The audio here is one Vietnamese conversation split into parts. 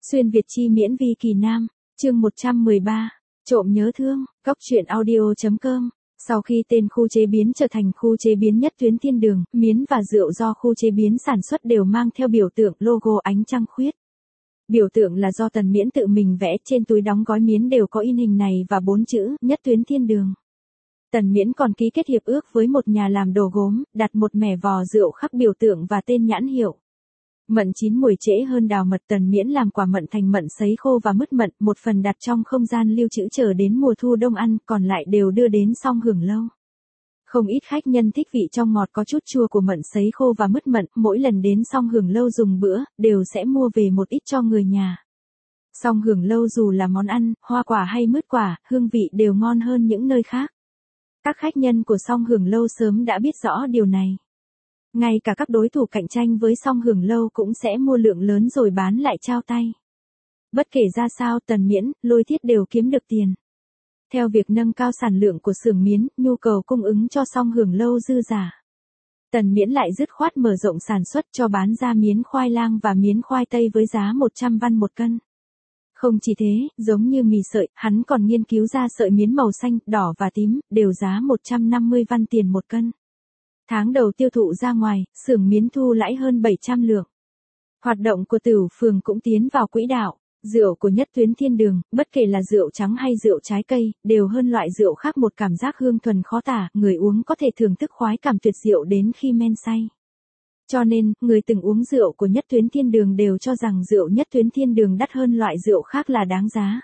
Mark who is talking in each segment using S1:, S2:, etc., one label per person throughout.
S1: Xuyên Việt chi miễn vi kỳ nam, chương 113, trộm nhớ thương, góc truyện audio.com. Sau khi tên khu chế biến trở thành khu chế biến Nhất Tuyến Thiên Đường, miến và rượu do khu chế biến sản xuất đều mang theo biểu tượng logo ánh trăng khuyết. Biểu tượng là do Tần Miễn tự mình vẽ, trên túi đóng gói miến đều có in hình này và 4 chữ Nhất Tuyến Thiên Đường. Tần Miễn còn ký kết hiệp ước với một nhà làm đồ gốm, đặt một mẻ vò rượu khắc biểu tượng và tên nhãn hiệu. Mận chín mùi trễ hơn đào mật. Tần Miễn làm quả mận thành mận sấy khô và mứt mận, một phần đặt trong không gian lưu trữ chờ đến mùa thu đông ăn, còn lại đều đưa đến Song Hưởng Lâu. Không ít khách nhân thích vị trong ngọt có chút chua của mận sấy khô và mứt mận, mỗi lần đến Song Hưởng Lâu dùng bữa, đều sẽ mua về một ít cho người nhà. Song Hưởng Lâu dù là món ăn, hoa quả hay mứt quả, hương vị đều ngon hơn những nơi khác. Các khách nhân của Song Hưởng Lâu sớm đã biết rõ điều này. Ngay cả các đối thủ cạnh tranh với Song Hưởng Lâu cũng sẽ mua lượng lớn rồi bán lại trao tay. Bất kể ra sao, Tần Miễn, Lôi Thiết đều kiếm được tiền. Theo việc nâng cao sản lượng của xưởng miến, nhu cầu cung ứng cho Song Hưởng Lâu dư dả. Tần Miễn lại dứt khoát mở rộng sản xuất cho bán ra miến khoai lang và miến khoai tây với giá 100 văn một cân. Không chỉ thế, giống như mì sợi, hắn còn nghiên cứu ra sợi miến màu xanh, đỏ và tím, đều giá 150 văn tiền một cân. Tháng đầu tiêu thụ ra ngoài, xưởng miến thu lãi hơn 700 lượng. Hoạt động của Tửu Phường cũng tiến vào quỹ đạo. Rượu của Nhất Tuyến Thiên Đường, bất kể là rượu trắng hay rượu trái cây, đều hơn loại rượu khác một cảm giác hương thuần khó tả, người uống có thể thưởng thức khoái cảm tuyệt diệu đến khi men say. Cho nên, người từng uống rượu của Nhất Tuyến Thiên Đường đều cho rằng rượu Nhất Tuyến Thiên Đường đắt hơn loại rượu khác là đáng giá.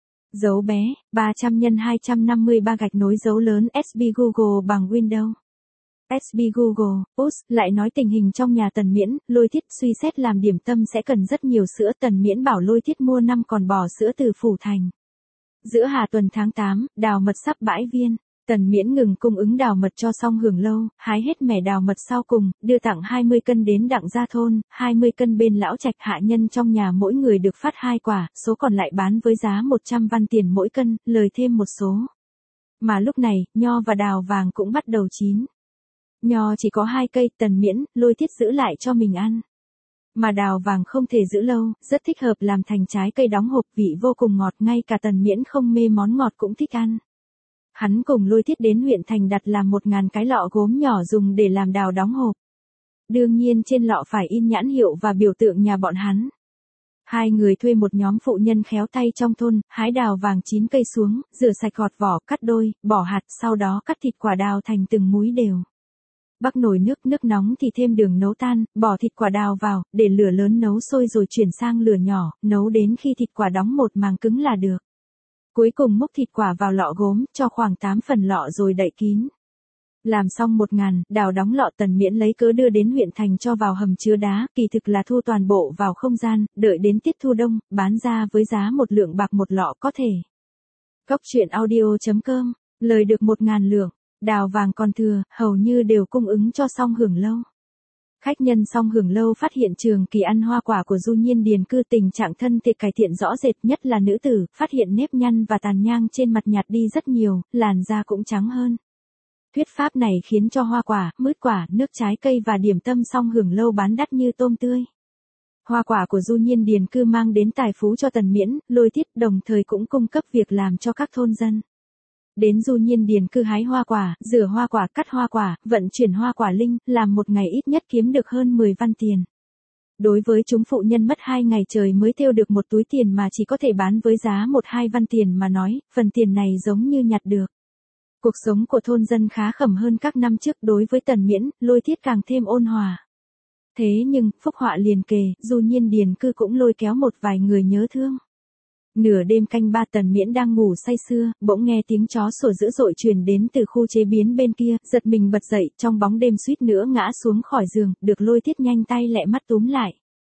S1: Dấu bé, 300 x 253 gạch nối dấu lớn SB Google bằng Windows. SB Google, lại nói tình hình trong nhà Tần Miễn, Lôi Thiết suy xét làm điểm tâm sẽ cần rất nhiều sữa. Tần Miễn bảo Lôi Thiết mua 5 con bò sữa từ Phủ Thành. Giữa hạ tuần tháng 8, đào mật sắp bãi viên. Tần Miễn ngừng cung ứng đào mật cho Song Hưởng Lâu, hái hết mẻ đào mật sau cùng, đưa tặng 20 cân đến Đặng Gia Thôn, 20 cân bên Lão Trạch. Hạ nhân trong nhà mỗi người được phát 2 quả, số còn lại bán với giá 100 văn tiền mỗi cân, lời thêm một số. Mà lúc này, nho và đào vàng cũng bắt đầu chín. Nho chỉ có 2 cây, Tần Miễn, Lôi Thiết giữ lại cho mình ăn. Mà đào vàng không thể giữ lâu, rất thích hợp làm thành trái cây đóng hộp, vị vô cùng ngọt, ngay cả Tần Miễn không mê món ngọt cũng thích ăn. Hắn cùng Lôi Thiết đến huyện thành đặt làm 1000 cái lọ gốm nhỏ dùng để làm đào đóng hộp. Đương nhiên trên lọ phải in nhãn hiệu và biểu tượng nhà bọn hắn. Hai người thuê một nhóm phụ nhân khéo tay trong thôn, hái đào vàng 9 cây xuống, rửa sạch gọt vỏ, cắt đôi, bỏ hạt, sau đó cắt thịt quả đào thành từng múi đều. Bắc nồi nước nóng thì thêm đường nấu tan, bỏ thịt quả đào vào, để lửa lớn nấu sôi rồi chuyển sang lửa nhỏ, nấu đến khi thịt quả đóng một màng cứng là được. Cuối cùng múc thịt quả vào lọ gốm, cho khoảng 8 phần lọ rồi đậy kín. Làm xong 1000, đào đóng lọ. Tần Miễn lấy cớ đưa đến huyện thành cho vào hầm chứa đá, kỳ thực là thu toàn bộ vào không gian, đợi đến tiết thu đông, bán ra với giá 1 lượng bạc một lọ có thể. Góc truyện audio.com, lời được 1000 lượng. Đào vàng còn thừa, hầu như đều cung ứng cho Song Hưởng Lâu. Khách nhân Song Hưởng Lâu phát hiện trường kỳ ăn hoa quả của du nhiên điền cư, tình trạng thân thể cải thiện rõ rệt, nhất là nữ tử, phát hiện nếp nhăn và tàn nhang trên mặt nhạt đi rất nhiều, làn da cũng trắng hơn. Thuyết pháp này khiến cho hoa quả, mứt quả, nước trái cây và điểm tâm Song Hưởng Lâu bán đắt như tôm tươi. Hoa quả của du nhiên điền cư mang đến tài phú cho Tần Miễn, Lôi Thiết, đồng thời cũng cung cấp việc làm cho các thôn dân. Đến du nhiên điền cư hái hoa quả, rửa hoa quả, cắt hoa quả, vận chuyển hoa quả linh, làm một ngày ít nhất kiếm được hơn 10 văn tiền. Đối với chúng phụ nhân mất 2 ngày trời mới thêu được một túi tiền mà chỉ có thể bán với giá 1-2 văn tiền mà nói, phần tiền này giống như nhặt được. Cuộc sống của thôn dân khá khẩm hơn các năm trước. Đối với Tần Miễn, Lôi Thiết càng thêm ôn hòa. Thế nhưng, phúc họa liền kề, du nhiên điền cư cũng lôi kéo một vài người nhớ thương. Nửa đêm canh 3, Tần Miễn đang ngủ say sưa, bỗng nghe tiếng chó sủa dữ dội truyền đến từ khu chế biến bên kia, giật mình bật dậy, trong bóng đêm suýt nữa ngã xuống khỏi giường, được Lôi Thiết nhanh tay lẹ mắt túm lại.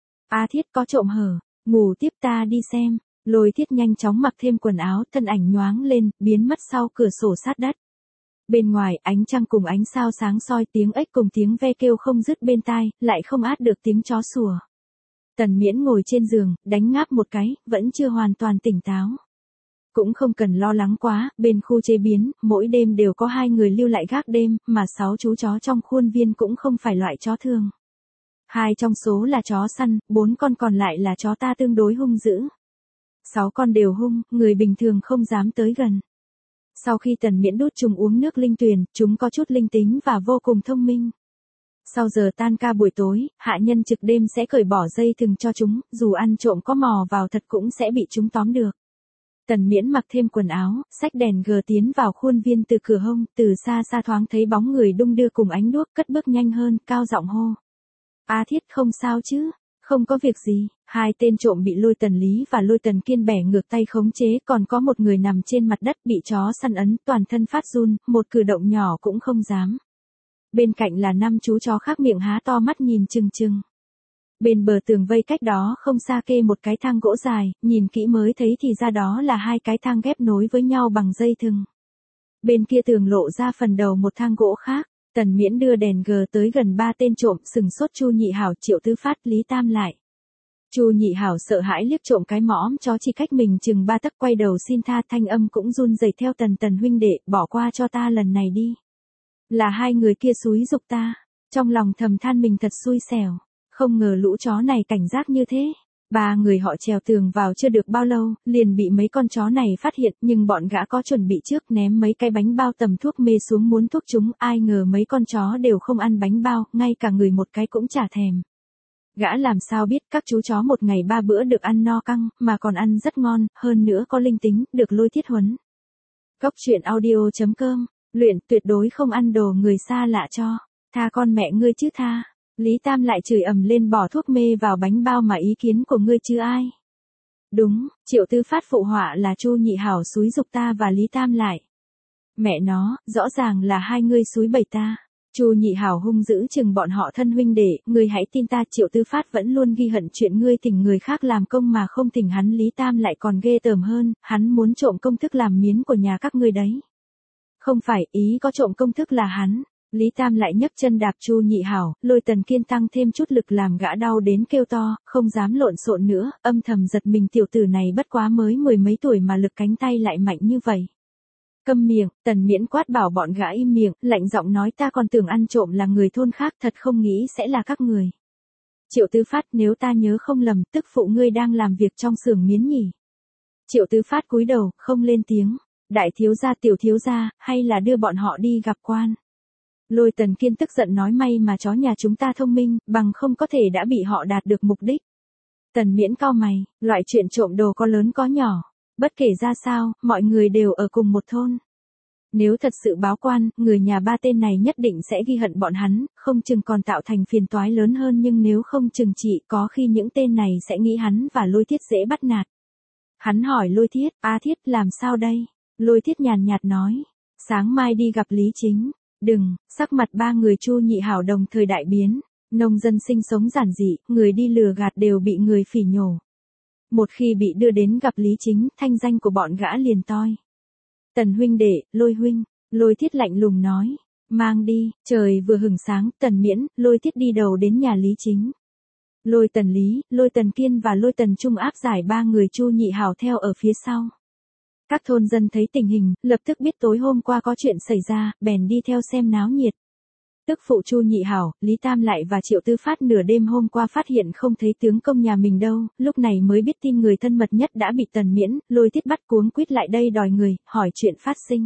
S1: A Thiết, có trộm hở, ngủ tiếp ta đi xem. Lôi Thiết nhanh chóng mặc thêm quần áo, thân ảnh nhoáng lên, biến mất sau cửa sổ sát đất. Bên ngoài, ánh trăng cùng ánh sao sáng soi, tiếng ếch cùng tiếng ve kêu không dứt bên tai, lại không át được tiếng chó sủa. Tần Miễn ngồi trên giường, đánh ngáp một cái, vẫn chưa hoàn toàn tỉnh táo. Cũng không cần lo lắng quá, bên khu chế biến, mỗi đêm đều có 2 người lưu lại gác đêm, mà 6 chú chó trong khuôn viên cũng không phải loại chó thường. 2 trong số là chó săn, 4 con còn lại là chó ta tương đối hung dữ. 6 con đều hung, người bình thường không dám tới gần. Sau khi Tần Miễn đút chúng uống nước linh tuyền, chúng có chút linh tính và vô cùng thông minh. Sau giờ tan ca buổi tối, hạ nhân trực đêm sẽ cởi bỏ dây thừng cho chúng, dù ăn trộm có mò vào thật cũng sẽ bị chúng tóm được. Tần Miễn mặc thêm quần áo, xách đèn gờ tiến vào khuôn viên từ cửa hông, từ xa xa thoáng thấy bóng người đung đưa cùng ánh đuốc, cất bước nhanh hơn, cao giọng hô. A Thiết không sao chứ? Không có việc gì. 2 tên trộm bị Lôi Tần Lý và Lôi Tần Kiên bẻ ngược tay khống chế, còn có một người nằm trên mặt đất bị chó săn ấn, toàn thân phát run, một cử động nhỏ cũng không dám. Bên cạnh là 5 chú chó khác miệng há to mắt nhìn chừng chừng. Bên bờ tường vây cách đó không xa kê một cái thang gỗ dài, nhìn kỹ mới thấy thì ra đó là 2 cái thang ghép nối với nhau bằng dây thừng. Bên kia tường lộ ra phần đầu một thang gỗ khác. Tần Miễn đưa đèn gờ tới gần 3 tên trộm, sừng sốt Chu Nhị Hảo, Triệu Tư Phát, Lý Tam lại. Chu Nhị Hảo sợ hãi liếc trộm cái mõm chó chỉ cách mình chừng 3 tấc, quay đầu xin tha, thanh âm cũng run rẩy theo Tần huynh đệ, bỏ qua cho ta lần này đi. Là 2 người kia xúi giục ta. Trong lòng thầm than mình thật xui xẻo, không ngờ lũ chó này cảnh giác như thế. 3 người họ trèo tường vào chưa được bao lâu, liền bị mấy con chó này phát hiện, nhưng bọn gã có chuẩn bị trước, ném mấy cái bánh bao tầm thuốc mê xuống muốn thuốc chúng, ai ngờ mấy con chó đều không ăn bánh bao, ngay cả người một cái cũng chả thèm. Gã làm sao biết các chú chó một ngày 3 bữa được ăn no căng, mà còn ăn rất ngon, hơn nữa có linh tính, được Lôi Thiết huấn. Cốc truyện audio.com, luyện tuyệt đối không ăn đồ người xa lạ cho, tha con mẹ ngươi chứ tha. Lý Tam lại chửi ầm lên, bỏ thuốc mê vào bánh bao mà ý kiến của ngươi chứ ai. Đúng, Triệu Tư Phát phụ họa là Chu Nhị Hảo xúi giục ta và Lý Tam lại. Mẹ nó, rõ ràng là 2 ngươi xúi bẩy ta. Chu Nhị Hảo hung dữ chừng bọn họ thân huynh đệ, ngươi hãy tin ta. Triệu Tư Phát vẫn luôn ghi hận chuyện ngươi thỉnh người khác làm công mà không thỉnh hắn. Lý Tam lại còn ghê tởm hơn, hắn muốn trộm công thức làm miến của nhà các ngươi đấy. Không phải, ý có trộm công thức là hắn. Lý Tam lại nhấc chân đạp Chu Nhị Hảo, Lôi Tần Kiên tăng thêm chút lực làm gã đau đến kêu to, không dám lộn xộn nữa, âm thầm giật mình, tiểu tử này bất quá mới 10 mấy tuổi mà lực cánh tay lại mạnh như vậy. Câm miệng, Tần Miễn quát bảo bọn gã im miệng, lạnh giọng nói, ta còn tưởng ăn trộm là người thôn khác, thật không nghĩ sẽ là các người. Triệu Tư Phát, nếu ta nhớ không lầm, tức phụ ngươi đang làm việc trong xưởng miến nhỉ? Triệu Tư Phát cúi đầu, không lên tiếng. Đại thiếu gia, tiểu thiếu gia, hay là đưa bọn họ đi gặp quan? Lôi Tần Kiên tức giận nói, may mà chó nhà chúng ta thông minh, bằng không có thể đã bị họ đạt được mục đích. Tần Miễn cau mày, loại chuyện trộm đồ có lớn có nhỏ, bất kể ra sao, mọi người đều ở cùng một thôn. Nếu thật sự báo quan, người nhà 3 tên này nhất định sẽ ghi hận bọn hắn, không chừng còn tạo thành phiền toái lớn hơn, nhưng nếu không trừng trị, có khi những tên này sẽ nghĩ hắn và Lôi Thiết dễ bắt nạt. Hắn hỏi Lôi Thiết, A Thiết làm sao đây? Lôi Thiết nhàn nhạt nói, sáng mai đi gặp Lý Chính. Đừng, sắc mặt 3 người Chu Nhị Hảo đồng thời đại biến, nông dân sinh sống giản dị, người đi lừa gạt đều bị người phỉ nhổ. Một khi bị đưa đến gặp Lý Chính, thanh danh của bọn gã liền toi. Tần huynh đệ, Lôi huynh, Lôi Thiết lạnh lùng nói, mang đi. Trời vừa hửng sáng, Tần Miễn, Lôi Thiết đi đầu đến nhà Lý Chính. Lôi Tần Lý, Lôi Tần Kiên và Lôi Tần Trung áp giải 3 người Chu Nhị Hảo theo ở phía sau. Các thôn dân thấy tình hình, lập tức biết tối hôm qua có chuyện xảy ra, bèn đi theo xem náo nhiệt. Tức phụ Chu Nhị Hảo, Lý Tam lại và Triệu Tư Phát nửa đêm hôm qua phát hiện không thấy tướng công nhà mình đâu, lúc này mới biết tin người thân mật nhất đã bị Tần Miễn, Lôi Thiết bắt cuống quýt lại đây đòi người, hỏi chuyện phát sinh.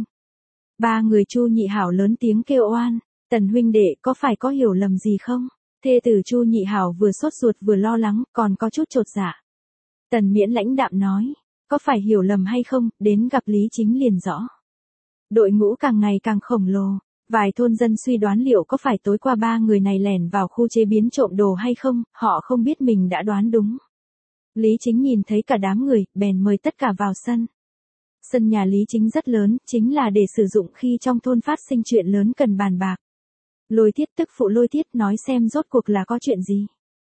S1: 3 người Chu Nhị Hảo lớn tiếng kêu oan, Tần huynh đệ có phải có hiểu lầm gì không? Thê tử Chu Nhị Hảo vừa sốt ruột vừa lo lắng, còn có chút chột dạ. Tần Miễn lãnh đạm nói, có phải hiểu lầm hay không, đến gặp Lý Chính liền rõ. Đội ngũ càng ngày càng khổng lồ, vài thôn dân suy đoán liệu có phải tối qua 3 người này lẻn vào khu chế biến trộm đồ hay không, họ không biết mình đã đoán đúng. Lý Chính nhìn thấy cả đám người, bèn mời tất cả vào sân. Sân nhà Lý Chính rất lớn, chính là để sử dụng khi trong thôn phát sinh chuyện lớn cần bàn bạc. Lôi Thiết, tức phụ Lôi Thiết, nói xem rốt cuộc là có chuyện gì.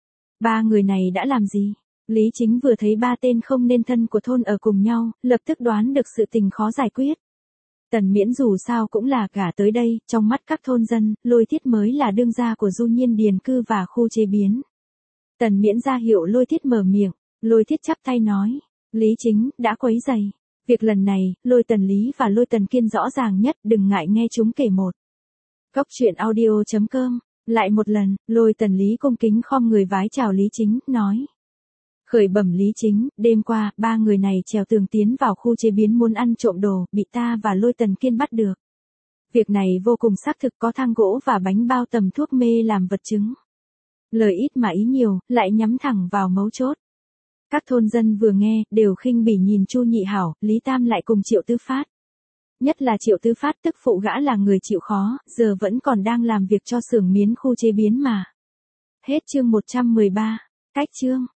S1: 3 người này đã làm gì? Lý Chính vừa thấy 3 tên không nên thân của thôn ở cùng nhau, lập tức đoán được sự tình khó giải quyết. Tần Miễn dù sao cũng là gả tới đây, trong mắt các thôn dân, Lôi Thiết mới là đương gia của du nhiên điền cư và khu chế biến. Tần Miễn ra hiệu Lôi Thiết mở miệng, Lôi Thiết chắp tay nói, Lý Chính, đã quấy rầy. Việc lần này, Lôi Tần Lý và Lôi Tần Kiên rõ ràng nhất, đừng ngại nghe chúng kể một. Cốc truyện audio.com Lại một lần, Lôi Tần Lý cung kính khom người vái chào Lý Chính, nói. Khởi bẩm Lý Chính, đêm qua, 3 người này trèo tường tiến vào khu chế biến muốn ăn trộm đồ, bị ta và Lôi Tần Kiên bắt được. Việc này vô cùng xác thực, có thang gỗ và bánh bao tầm thuốc mê làm vật chứng. Lời ít mà ý nhiều, lại nhắm thẳng vào mấu chốt. Các thôn dân vừa nghe, đều khinh bỉ nhìn Chu Nhị Hảo, Lý Tam lại cùng Triệu Tư Phát. Nhất là Triệu Tư Phát tức phụ gã là người chịu khó, giờ vẫn còn đang làm việc cho xưởng miến khu chế biến mà. Hết chương 113. Cách chương.